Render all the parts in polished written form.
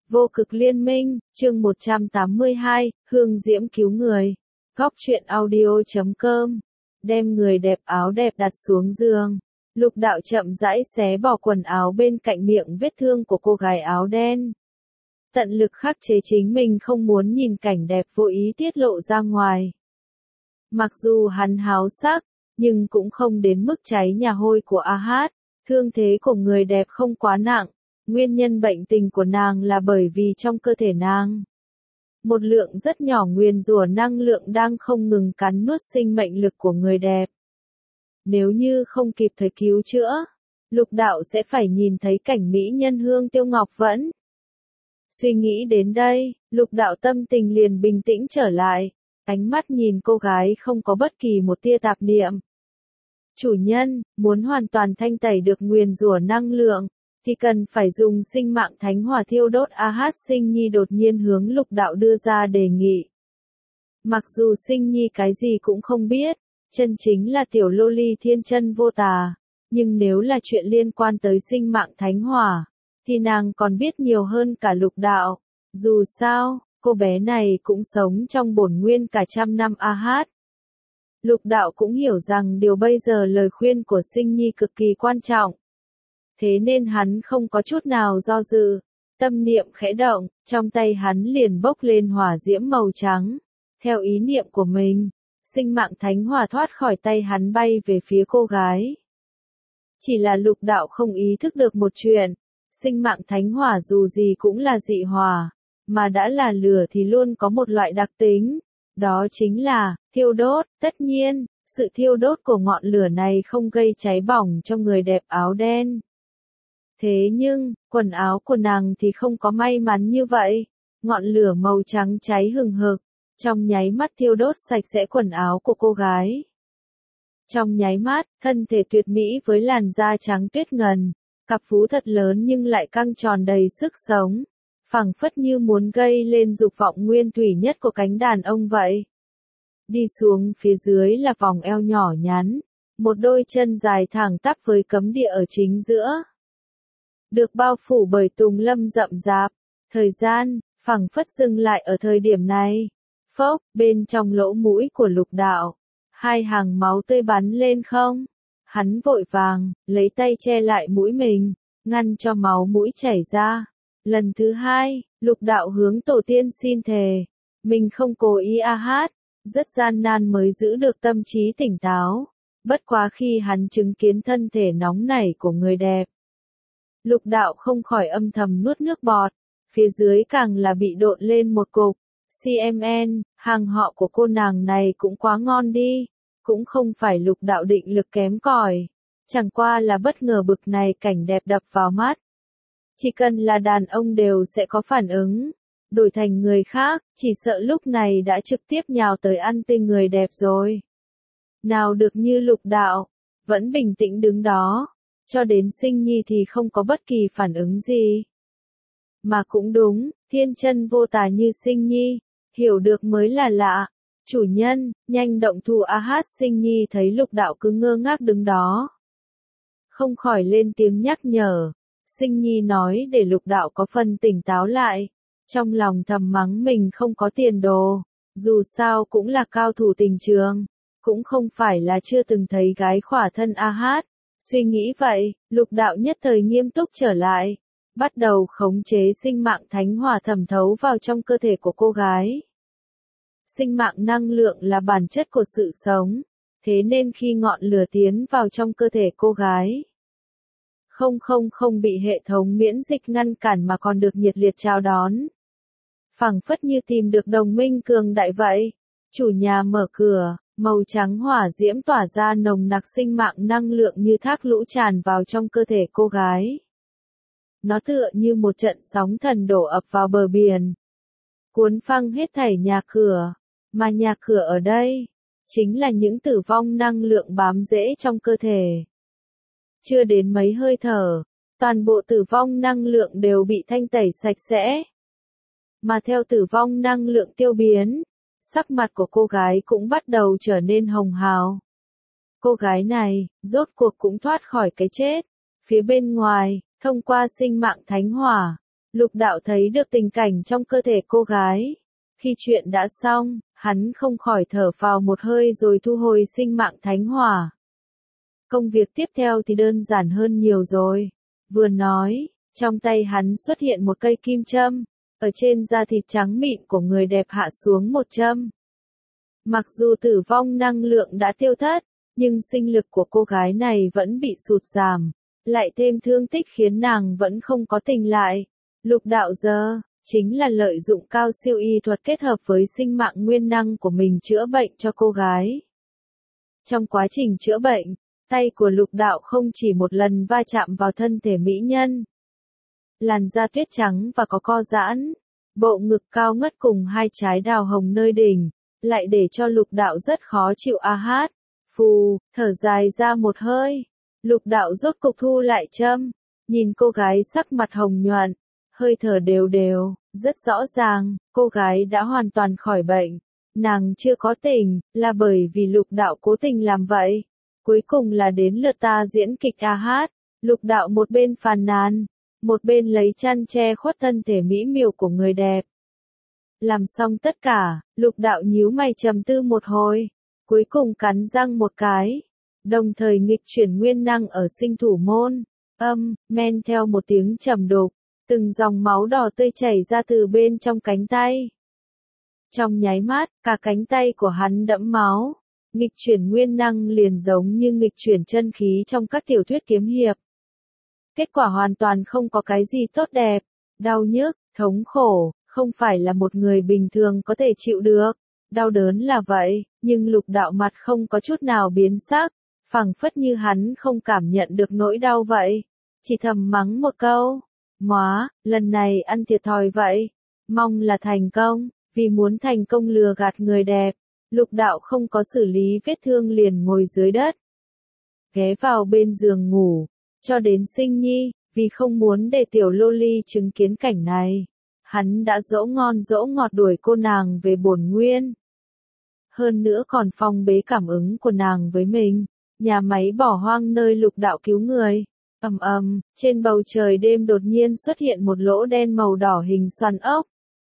Vô cực liên minh, chương 182, Hương Diễm cứu người. Góc truyện audio.com. Đem người đẹp áo đẹp đặt xuống giường. Lục đạo chậm rãi xé bỏ quần áo bên cạnh miệng vết thương của cô gái áo đen. Tận lực khắc chế chính mình không muốn nhìn cảnh đẹp vô ý tiết lộ ra ngoài. Mặc dù hắn háo sắc, nhưng cũng không đến mức cháy nhà hôi của A-hát. Thương thế của người đẹp không quá nặng. Nguyên nhân bệnh tình của nàng là bởi vì trong cơ thể nàng, một lượng rất nhỏ nguyền rủa năng lượng đang không ngừng cắn nuốt sinh mệnh lực của người đẹp. Nếu như không kịp thời cứu chữa, lục đạo sẽ phải nhìn thấy cảnh mỹ nhân Hương Tiêu Ngọc Vẫn. Suy nghĩ đến đây, lục đạo tâm tình liền bình tĩnh trở lại, ánh mắt nhìn cô gái không có bất kỳ một tia tạp niệm. Chủ nhân, muốn hoàn toàn thanh tẩy được nguyền rủa năng lượng, thì cần phải dùng sinh mạng thánh hỏa thiêu đốt A-hát. Sinh Nhi đột nhiên hướng lục đạo đưa ra đề nghị. Mặc dù Sinh Nhi cái gì cũng không biết, chân chính là tiểu lô ly thiên chân vô tà, nhưng nếu là chuyện liên quan tới sinh mạng thánh hỏa, thì nàng còn biết nhiều hơn cả lục đạo. Dù sao, cô bé này cũng sống trong bổn nguyên cả trăm năm A-hát. Lục đạo cũng hiểu rằng điều bây giờ lời khuyên của Sinh Nhi cực kỳ quan trọng. Thế nên hắn không có chút nào do dự, tâm niệm khẽ động, trong tay hắn liền bốc lên hỏa diễm màu trắng. Theo ý niệm của mình, sinh mạng thánh hỏa thoát khỏi tay hắn bay về phía cô gái. Chỉ là lục đạo không ý thức được một chuyện, sinh mạng thánh hỏa dù gì cũng là dị hỏa, mà đã là lửa thì luôn có một loại đặc tính, đó chính là thiêu đốt. Tất nhiên, sự thiêu đốt của ngọn lửa này không gây cháy bỏng cho người đẹp áo đen. Thế nhưng, quần áo của nàng thì không có may mắn như vậy. Ngọn lửa màu trắng cháy hừng hực, trong nháy mắt thiêu đốt sạch sẽ quần áo của cô gái. Trong nháy mắt, thân thể tuyệt mỹ với làn da trắng tuyết ngần, cặp vú thật lớn nhưng lại căng tròn đầy sức sống, phảng phất như muốn gây lên dục vọng nguyên thủy nhất của cánh đàn ông vậy. Đi xuống phía dưới là vòng eo nhỏ nhắn, một đôi chân dài thẳng tắp với cấm địa ở chính giữa. Được bao phủ bởi tùng lâm rậm rạp, thời gian, phảng phất dừng lại ở thời điểm này. Phốc, bên trong lỗ mũi của lục đạo, hai hàng máu tươi bắn lên không. Hắn vội vàng, lấy tay che lại mũi mình, ngăn cho máu mũi chảy ra. Lần thứ hai, lục đạo hướng tổ tiên xin thề, mình không cố ý A-hát, rất gian nan mới giữ được tâm trí tỉnh táo. Bất quá khi hắn chứng kiến thân thể nóng nảy của người đẹp, lục đạo không khỏi âm thầm nuốt nước bọt, phía dưới càng là bị độn lên một cục. CMN, hàng họ của cô nàng này cũng quá ngon đi, cũng không phải lục đạo định lực kém cỏi, chẳng qua là bất ngờ bực này cảnh đẹp đập vào mắt. Chỉ cần là đàn ông đều sẽ có phản ứng, đổi thành người khác, chỉ sợ lúc này đã trực tiếp nhào tới ăn tươi người đẹp rồi. Nào được như lục đạo, vẫn bình tĩnh đứng đó. Cho đến Sinh Nhi thì không có bất kỳ phản ứng gì. Mà cũng đúng, thiên chân vô tà như Sinh Nhi, hiểu được mới là lạ. Chủ nhân, nhanh động thủ A-hát. Sinh Nhi thấy lục đạo cứ ngơ ngác đứng đó, không khỏi lên tiếng nhắc nhở. Sinh Nhi nói để lục đạo có phần tỉnh táo lại, trong lòng thầm mắng mình không có tiền đồ, dù sao cũng là cao thủ tình trường, cũng không phải là chưa từng thấy gái khỏa thân A-hát. Suy nghĩ vậy, lục đạo nhất thời nghiêm túc trở lại, bắt đầu khống chế sinh mạng thánh hỏa thẩm thấu vào trong cơ thể của cô gái. Sinh mạng năng lượng là bản chất của sự sống, thế nên khi ngọn lửa tiến vào trong cơ thể cô gái, không bị hệ thống miễn dịch ngăn cản mà còn được nhiệt liệt chào đón. Phảng phất như tìm được đồng minh cường đại vậy. Chủ nhà mở cửa. Màu trắng hỏa diễm tỏa ra nồng nặc sinh mạng năng lượng như thác lũ tràn vào trong cơ thể cô gái. Nó tựa như một trận sóng thần đổ ập vào bờ biển, cuốn phăng hết thảy nhà cửa, mà nhà cửa ở đây, chính là những tử vong năng lượng bám rễ trong cơ thể. Chưa đến mấy hơi thở, toàn bộ tử vong năng lượng đều bị thanh tẩy sạch sẽ. Mà theo tử vong năng lượng tiêu biến, sắc mặt của cô gái cũng bắt đầu trở nên hồng hào. Cô gái này, rốt cuộc cũng thoát khỏi cái chết. Phía bên ngoài, thông qua sinh mạng thánh hỏa, Lục đạo thấy được tình cảnh trong cơ thể cô gái. Khi chuyện đã xong, hắn không khỏi thở phào một hơi rồi thu hồi sinh mạng thánh hỏa. Công việc tiếp theo thì đơn giản hơn nhiều rồi. Vừa nói, trong tay hắn xuất hiện một cây kim châm, ở trên da thịt trắng mịn của người đẹp hạ xuống một châm. Mặc dù tử vong năng lượng đã tiêu thất, nhưng sinh lực của cô gái này vẫn bị sụt giảm, lại thêm thương tích khiến nàng vẫn không có tỉnh lại. Lục đạo giờ, chính là lợi dụng cao siêu y thuật kết hợp với sinh mạng nguyên năng của mình chữa bệnh cho cô gái. Trong quá trình chữa bệnh, tay của lục đạo không chỉ một lần va chạm vào thân thể mỹ nhân. Làn da tuyết trắng và có co giãn, bộ ngực cao ngất cùng hai trái đào hồng nơi đỉnh, lại để cho lục đạo rất khó chịu a hát. Phù, thở dài ra một hơi. Lục đạo rốt cục thu lại châm, nhìn cô gái sắc mặt hồng nhuận, hơi thở đều đều, rất rõ ràng, cô gái đã hoàn toàn khỏi bệnh. Nàng chưa có tỉnh, là bởi vì lục đạo cố tình làm vậy. Cuối cùng là đến lượt ta diễn kịch a hát. Lục đạo một bên phàn nàn, một bên lấy chăn che khuất thân thể mỹ miều của người đẹp. Làm xong tất cả, lục đạo nhíu mày trầm tư một hồi, cuối cùng cắn răng một cái, đồng thời nghịch chuyển nguyên năng ở sinh thủ môn, men theo một tiếng trầm đục, từng dòng máu đỏ tươi chảy ra từ bên trong cánh tay. Trong nháy mắt, cả cánh tay của hắn đẫm máu, nghịch chuyển nguyên năng liền giống như nghịch chuyển chân khí trong các tiểu thuyết kiếm hiệp. Kết quả hoàn toàn không có cái gì tốt đẹp, đau nhức, thống khổ, không phải là một người bình thường có thể chịu được. Đau đớn là vậy, nhưng lục đạo mặt không có chút nào biến sắc, phảng phất như hắn không cảm nhận được nỗi đau vậy. Chỉ thầm mắng một câu, móa, lần này ăn thiệt thòi vậy, mong là thành công, vì muốn thành công lừa gạt người đẹp. Lục đạo không có xử lý vết thương liền ngồi dưới đất, ghé vào bên giường ngủ, cho đến sinh nhi, vì không muốn để tiểu lô ly chứng kiến cảnh này. Hắn đã dỗ ngon dỗ ngọt đuổi cô nàng về bổn nguyên. Hơn nữa còn phong bế cảm ứng của nàng với mình. Nhà máy bỏ hoang nơi lục đạo cứu người. Trên bầu trời đêm đột nhiên xuất hiện một lỗ đen màu đỏ hình xoắn ốc.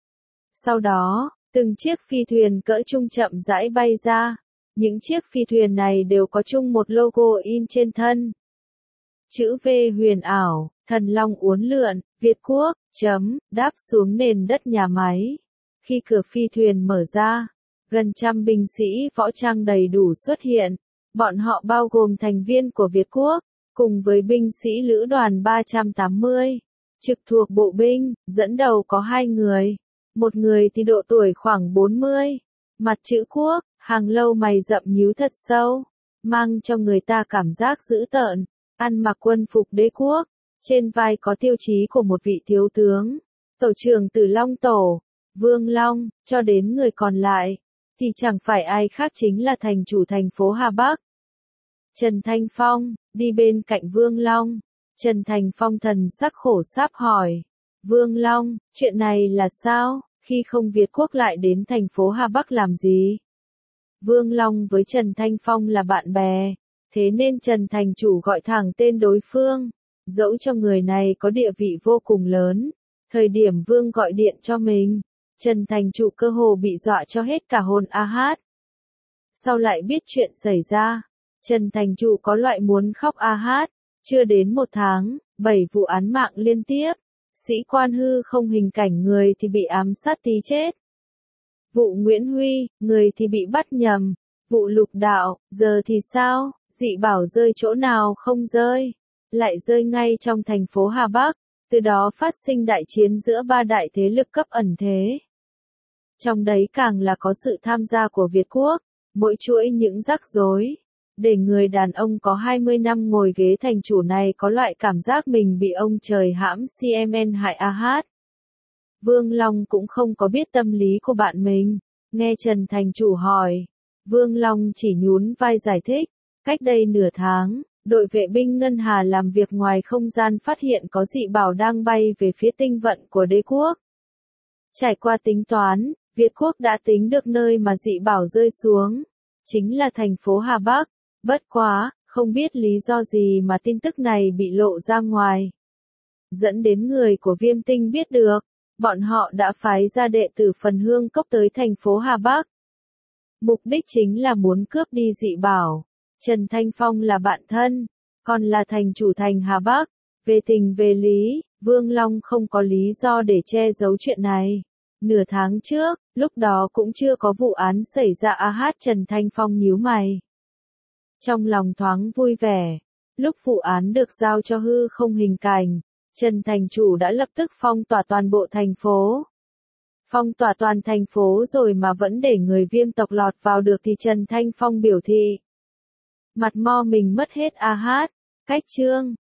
Sau đó, từng chiếc phi thuyền cỡ trung chậm rãi bay ra. Những chiếc phi thuyền này đều có chung một logo in trên thân. Chữ V huyền ảo, thần long uốn lượn, Việt Quốc, đáp xuống nền đất nhà máy. Khi cửa phi thuyền mở ra, gần trăm binh sĩ võ trang đầy đủ xuất hiện. Bọn họ bao gồm thành viên của Việt Quốc, cùng với binh sĩ lữ đoàn 380, trực thuộc bộ binh, dẫn đầu có 2 người. Một người thì độ tuổi khoảng 40, mặt chữ quốc, hàng lông mày rậm nhíu thật sâu, mang cho người ta cảm giác dữ tợn, ăn mặc quân phục đế quốc, trên vai có tiêu chí của một vị thiếu tướng, tổ trưởng Tử Long Tổ, Vương Long, cho đến người còn lại, thì chẳng phải ai khác chính là thành chủ thành phố Hà Bắc. Trần Thanh Phong, đi bên cạnh Vương Long, Trần Thanh Phong thần sắc khổ sáp hỏi, Vương Long, chuyện này là sao, khi không Việt Quốc lại đến thành phố Hà Bắc làm gì? Vương Long với Trần Thanh Phong là bạn bè, thế nên Trần Thành Chủ gọi thẳng tên đối phương, dẫu cho người này có địa vị vô cùng lớn. Thời điểm Vương gọi điện cho mình, Trần Thành Chủ cơ hồ bị dọa cho hết cả hồn a hát. Sau lại biết chuyện xảy ra, Trần Thành Chủ có loại muốn khóc a hát, chưa đến 1 tháng, 7 vụ án mạng liên tiếp, sĩ quan hư không hình cảnh người thì bị ám sát tí chết. Vụ Nguyễn Huy, người thì bị bắt nhầm, vụ Lục Đạo, giờ thì sao, dị bảo rơi chỗ nào không rơi, lại rơi ngay trong thành phố Hà Bắc, từ đó phát sinh đại chiến giữa 3 đại thế lực cấp ẩn thế. Trong đấy càng là có sự tham gia của Việt Quốc, mỗi chuỗi những rắc rối, để người đàn ông có 20 năm ngồi ghế thành chủ này có loại cảm giác mình bị ông trời hãm CMN hại a hát. Vương Long cũng không có biết tâm lý của bạn mình, nghe Trần Thành Chủ hỏi, Vương Long chỉ nhún vai giải thích, cách đây nửa tháng, đội vệ binh Ngân Hà làm việc ngoài không gian phát hiện có dị bảo đang bay về phía tinh vận của đế quốc. Trải qua tính toán, Việt Quốc đã tính được nơi mà dị bảo rơi xuống, chính là thành phố Hà Bắc, bất quá, không biết lý do gì mà tin tức này bị lộ ra ngoài. dẫn đến người của Viêm Tinh biết được, bọn họ đã phái ra đệ tử Phần Hương Cốc tới thành phố Hà Bắc. Mục đích chính là muốn cướp đi dị bảo. Trần Thanh Phong là bạn thân, còn là thành chủ thành Hà Bắc. Về tình về lý, Vương Long không có lý do để che giấu chuyện này. Nửa tháng trước, lúc đó cũng chưa có vụ án xảy ra Trần Thanh Phong nhíu mày. Trong lòng thoáng vui vẻ, lúc vụ án được giao cho hư không hình cảnh, Trần thành chủ đã lập tức phong tỏa toàn bộ thành phố. Phong tỏa toàn thành phố rồi mà vẫn để người Viêm tộc lọt vào được thì Trần Thanh Phong biểu thị. Mặt mo mình mất hết cách chương.